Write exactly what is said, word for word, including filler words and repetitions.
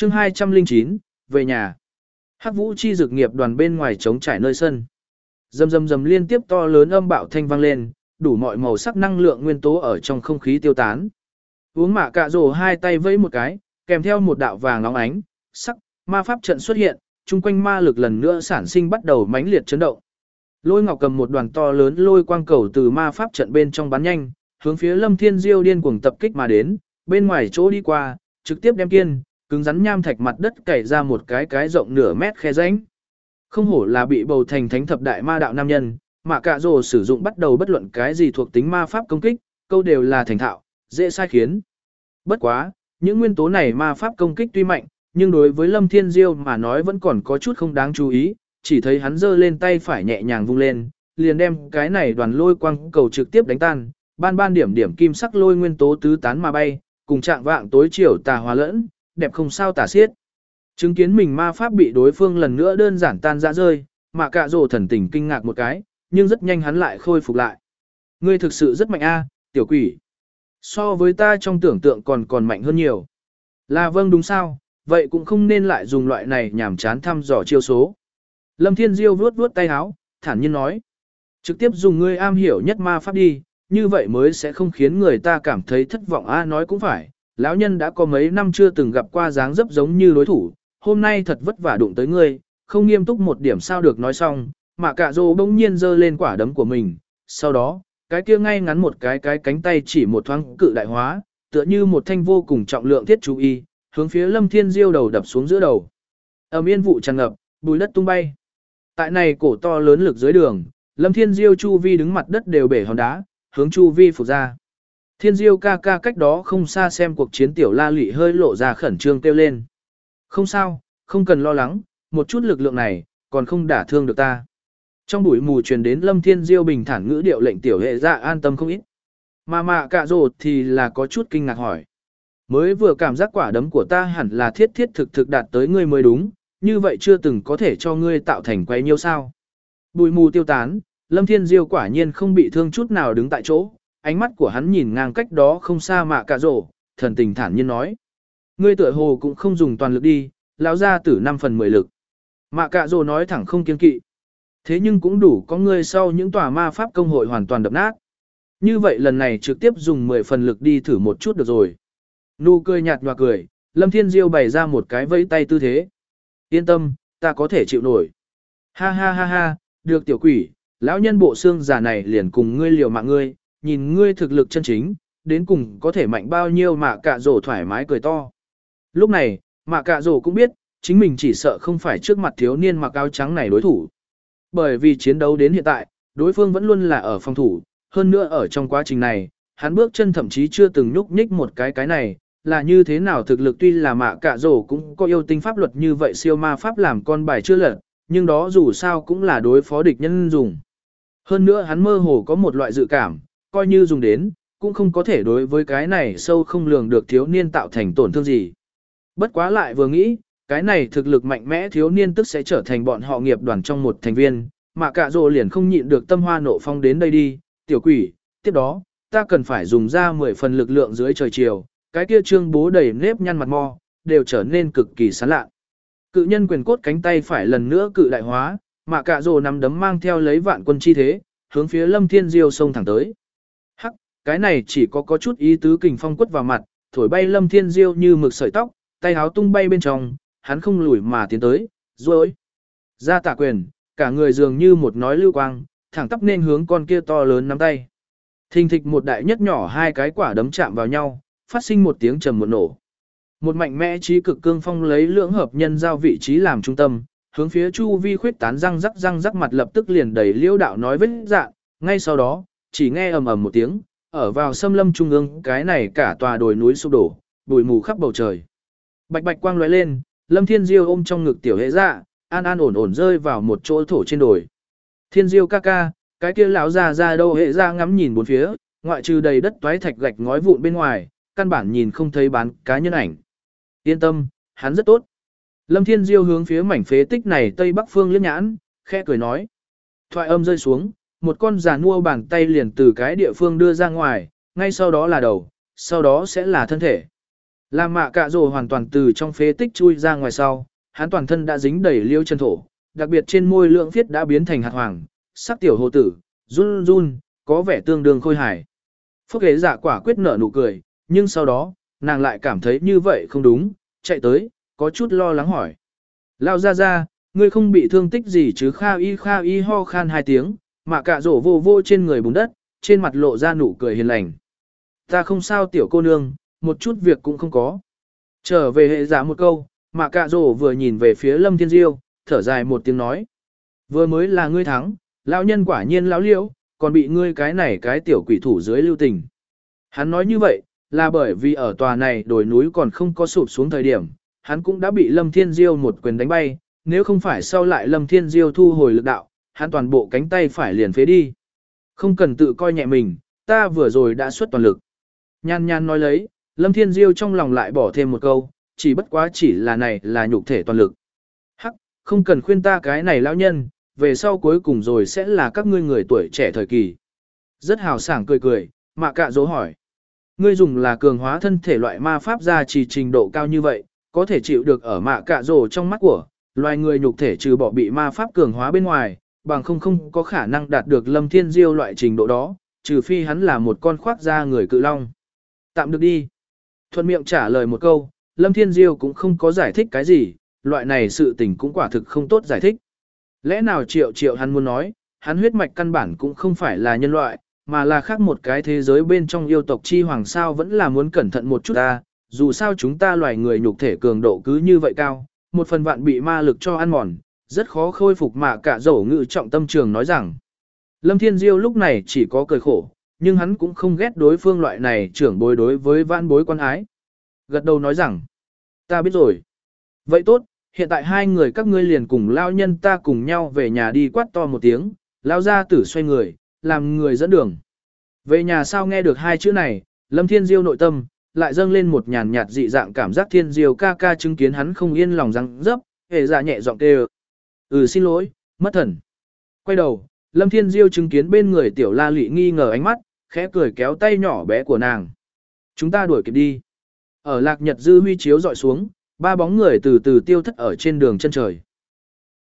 chương hai trăm lẻ chín, về nhà. Hắc Vũ chi dược nghiệp đoàn bên ngoài trống trải nơi sân. Rầm rầm rầm liên tiếp to lớn âm bạo thanh vang lên, đủ mọi màu sắc năng lượng nguyên tố ở trong không khí tiêu tán. Uống mạ cạ rồ hai tay vẫy một cái, kèm theo một đạo vàng óng ánh, sắc, ma pháp trận xuất hiện, chung quanh ma lực lần nữa sản sinh bắt đầu mãnh liệt chấn động. Lôi Ngọc cầm một đoàn to lớn lôi quang cầu từ ma pháp trận bên trong bắn nhanh, hướng phía Lâm Thiên Diêu điên cuồng tập kích mà đến, bên ngoài chỗ đi qua, trực tiếp đem kiên, cứng rắn nham thạch mặt đất cày ra một cái cái rộng nửa mét khe rãnh. Không hổ là bị bầu thành thánh thập đại ma đạo nam nhân, Mạ Cạ Rồ sử dụng bắt đầu bất luận cái gì thuộc tính ma pháp công kích, câu đều là thành thạo, dễ sai khiến. Bất quá, những nguyên tố này ma pháp công kích tuy mạnh, nhưng đối với Lâm Thiên Diêu mà nói vẫn còn có chút không đáng chú ý, chỉ thấy hắn giơ lên tay phải nhẹ nhàng vung lên, liền đem cái này đoàn lôi quang cầu trực tiếp đánh tan, ban ban điểm điểm kim sắc lôi nguyên tố tứ tán mà bay, cùng trạng vạng tối chiều tà hòa lẫn, đẹp không sao tả xiết. Chứng kiến mình ma pháp bị đối phương lần nữa đơn giản tan ra rơi, Mạ Cạ Rồ thần tình kinh ngạc một cái, nhưng rất nhanh hắn lại khôi phục lại. Ngươi thực sự rất mạnh a, tiểu quỷ. So với ta trong tưởng tượng còn còn mạnh hơn nhiều. Là vâng đúng sao, vậy cũng không nên lại dùng loại này nhảm chán thăm dò chiêu số. Lâm Thiên Diêu vuốt vuốt tay áo, thản nhiên nói. Trực tiếp dùng ngươi am hiểu nhất ma pháp đi, như vậy mới sẽ không khiến người ta cảm thấy thất vọng a. Nói cũng phải, lão nhân đã có mấy năm chưa từng gặp qua dáng dấp giống như đối thủ, hôm nay thật vất vả đụng tới ngươi, không nghiêm túc một điểm sao được. Nói xong, Mạ Cạ Rồ bỗng nhiên giơ lên quả đấm của mình, sau đó, cái kia ngay ngắn một cái cái cánh tay chỉ một thoáng cự đại hóa, tựa như một thanh vô cùng trọng lượng thiết chú y, hướng phía Lâm Thiên Diêu đầu đập xuống giữa đầu. Ầm yên vụ tràn ngập, bùi đất tung bay. Tại này cổ to lớn lực dưới đường, Lâm Thiên Diêu chu vi đứng mặt đất đều bể hòn đá, hướng chu vi phục ra. Thiên Diêu ca ca cách đó không xa xem cuộc chiến tiểu La Lị hơi lộ ra khẩn trương kêu lên. Không sao, không cần lo lắng, một chút lực lượng này, còn không đả thương được ta. Trong bụi mù truyền đến Lâm Thiên Diêu bình thản ngữ điệu lệnh tiểu hệ dạ an tâm không ít. Mà Mạ Cạ Rồ thì là có chút kinh ngạc hỏi. Mới vừa cảm giác quả đấm của ta hẳn là thiết thiết thực thực đạt tới ngươi mới đúng, như vậy chưa từng có thể cho ngươi tạo thành quấy nhiêu sao. Bụi mù tiêu tán, Lâm Thiên Diêu quả nhiên không bị thương chút nào đứng tại chỗ, ánh mắt của hắn nhìn ngang cách đó không xa Mạ Cạ Rồ, thần tình thản nhiên nói. Ngươi tựa hồ cũng không dùng toàn lực đi, lão ra tử năm phần mười lực. Mạ Cạ Rồ nói thẳng không kiêng kỵ. Thế nhưng cũng đủ có ngươi sau những tòa ma pháp công hội hoàn toàn đập nát. Như vậy lần này trực tiếp dùng mười phần lực đi thử một chút được rồi. Nụ cười nhạt nhòa cười, Lâm Thiên Diêu bày ra một cái vẫy tay tư thế. Yên tâm, ta có thể chịu nổi. Ha ha ha ha, được tiểu quỷ, lão nhân bộ xương già này liền cùng ngươi liều mạng ngươi, nhìn ngươi thực lực chân chính, đến cùng có thể mạnh bao nhiêu. Mạ Cạ Rồ thoải mái cười to. Lúc này, Mạ Cạ Rồ cũng biết, chính mình chỉ sợ không phải trước mặt thiếu niên mặc áo trắng này đối thủ. Bởi vì chiến đấu đến hiện tại, đối phương vẫn luôn là ở phòng thủ, hơn nữa ở trong quá trình này, hắn bước chân thậm chí chưa từng nhúc nhích một cái cái này, là như thế nào thực lực tuy là Mạ Cạ Rồ cũng có yêu tinh pháp luật như vậy siêu ma pháp làm con bài chưa lật, nhưng đó dù sao cũng là đối phó địch nhân dùng. Hơn nữa hắn mơ hồ có một loại dự cảm, coi như dùng đến, cũng không có thể đối với cái này sâu không lường được thiếu niên tạo thành tổn thương gì. Bất quá lại vừa nghĩ, cái này thực lực mạnh mẽ thiếu niên tức sẽ trở thành bọn họ nghiệp đoàn trong một thành viên, Mạ Cạ Rồ liền không nhịn được tâm hoa nộ phong đến đây đi, tiểu quỷ, tiếp đó, ta cần phải dùng ra mười phần lực lượng dưới trời chiều, cái kia trương bố đầy nếp nhăn mặt mo, đều trở nên cực kỳ sán lạ. Cự nhân quyền cốt cánh tay phải lần nữa cự đại hóa, Mạ Cạ Rồ nắm đấm mang theo lấy vạn quân chi thế, hướng phía Lâm Thiên Diêu xông thẳng tới. Hắc, cái này chỉ có có chút ý tứ kình phong quất vào mặt, thổi bay Lâm Thiên Diêu như mực sợi tóc, tay áo tung bay bên trong, hắn không lùi mà tiến tới, rồi ra tạ quyền, cả người dường như một nói lưu quang, thẳng tắp nên hướng con kia to lớn nắm tay. Thình thịch một đại nhất nhỏ hai cái quả đấm chạm vào nhau, phát sinh một tiếng trầm một nổ. Một mạnh mẽ trí cực cương phong lấy lưỡng hợp nhân giao vị trí làm trung tâm, hướng phía chu vi khuyết tán răng rắc răng rắc mặt lập tức liền đầy liêu đạo nói vết dạng, ngay sau đó, chỉ nghe ầm ầm một tiếng, ở vào xâm lâm trung ương cái này cả tòa đồi núi sụp đổ, bụi mù khắp bầu trời. Bạch bạch quang lóe lên, Lâm Thiên Diêu ôm trong ngực tiểu hệ dạ, an an ổn ổn rơi vào một chỗ thổ trên đồi. Thiên Diêu ca ca, cái kia lão già ra đâu? Hệ dạ ngắm nhìn bốn phía, ngoại trừ đầy đất toái thạch gạch ngói vụn bên ngoài, căn bản nhìn không thấy bán cá nhân ảnh. Yên tâm, hắn rất tốt. Lâm Thiên Diêu hướng phía mảnh phế tích này tây bắc phương liếc nhãn, khẽ cười nói. Thoại âm rơi xuống, một con già nua bàn tay liền từ cái địa phương đưa ra ngoài, ngay sau đó là đầu, sau đó sẽ là thân thể. Làm mạ cạ rồ hoàn toàn từ trong phế tích chui ra ngoài sau, hắn toàn thân đã dính đầy liêu chân thổ, đặc biệt trên môi lượng viết đã biến thành hạt hoàng, sắc tiểu hồ tử, run run, có vẻ tương đương khôi hài. Phúc ghế dạ quả quyết nở nụ cười, nhưng sau đó, nàng lại cảm thấy như vậy không đúng, chạy tới, có chút lo lắng hỏi. Lao ra ra, ngươi không bị thương tích gì chứ? Kha y kha y ho khan hai tiếng, mạ cạ rổ vô vô trên người bùn đất, trên mặt lộ ra nụ cười hiền lành. Ta không sao tiểu cô nương, một chút việc cũng không có. Trở về hệ giả một câu, mạ cạ rổ vừa nhìn về phía Lâm Thiên Diêu, thở dài một tiếng nói. Vừa mới là ngươi thắng, lão nhân quả nhiên lão liễu, còn bị ngươi cái này cái tiểu quỷ thủ dưới lưu tình. Hắn nói như vậy, là bởi vì ở tòa này đồi núi còn không có sụp xuống thời điểm, hắn cũng đã bị Lâm Thiên Diêu một quyền đánh bay, nếu không phải sau lại Lâm Thiên Diêu thu hồi lực đạo, hắn toàn bộ cánh tay phải liền phế đi. Không cần tự coi nhẹ mình, ta vừa rồi đã xuất toàn lực. Nhan nhan nói lấy, Lâm Thiên Diêu trong lòng lại bỏ thêm một câu, chỉ bất quá chỉ là này là nhục thể toàn lực. Hắc, không cần khuyên ta cái này lão nhân, về sau cuối cùng rồi sẽ là các ngươi người tuổi trẻ thời kỳ. Rất hào sảng cười cười, mạ cạ dỗ hỏi. Ngươi dùng là cường hóa thân thể loại ma pháp gia trì trình độ cao như vậy, có thể chịu được ở mạ cạ dỗ trong mắt của, loài người nhục thể trừ bỏ bị ma pháp cường hóa bên ngoài, bằng không không có khả năng đạt được Lâm Thiên Diêu loại trình độ đó, trừ phi hắn là một con khoác da người cự long. Tạm được đi. Thuận miệng trả lời một câu, Lâm Thiên Diêu cũng không có giải thích cái gì, loại này sự tình cũng quả thực không tốt giải thích. Lẽ nào triệu triệu hắn muốn nói, hắn huyết mạch căn bản cũng không phải là nhân loại, mà là khác một cái thế giới bên trong yêu tộc chi hoàng sao vẫn là muốn cẩn thận một chút ta, dù sao chúng ta loài người nhục thể cường độ cứ như vậy cao, một phần vạn bị ma lực cho ăn mòn, rất khó khôi phục mà cả dẫu ngự trọng tâm trường nói rằng. Lâm Thiên Diêu lúc này chỉ có cười khổ, nhưng hắn cũng không ghét đối phương loại này trưởng bối đối với vãn bối quan ái. Gật đầu nói rằng, ta biết rồi. Vậy tốt, hiện tại hai người các ngươi liền cùng lao nhân ta cùng nhau về nhà đi quát to một tiếng, lao ra tử xoay người, làm người dẫn đường. Về nhà sao nghe được hai chữ này, Lâm Thiên Diêu nội tâm, lại dâng lên một nhàn nhạt dị dạng cảm giác Thiên Diêu ca ca chứng kiến hắn không yên lòng răng dấp, hề ra nhẹ giọng kêu. Ừ xin lỗi, mất thần. Quay đầu, Lâm Thiên Diêu chứng kiến bên người tiểu la lị nghi ngờ ánh mắt, khẽ cười kéo tay nhỏ bé của nàng. Chúng ta đuổi kịp đi. Ở lạc nhật dư huy chiếu dọi xuống, ba bóng người từ từ tiêu thất ở trên đường chân trời.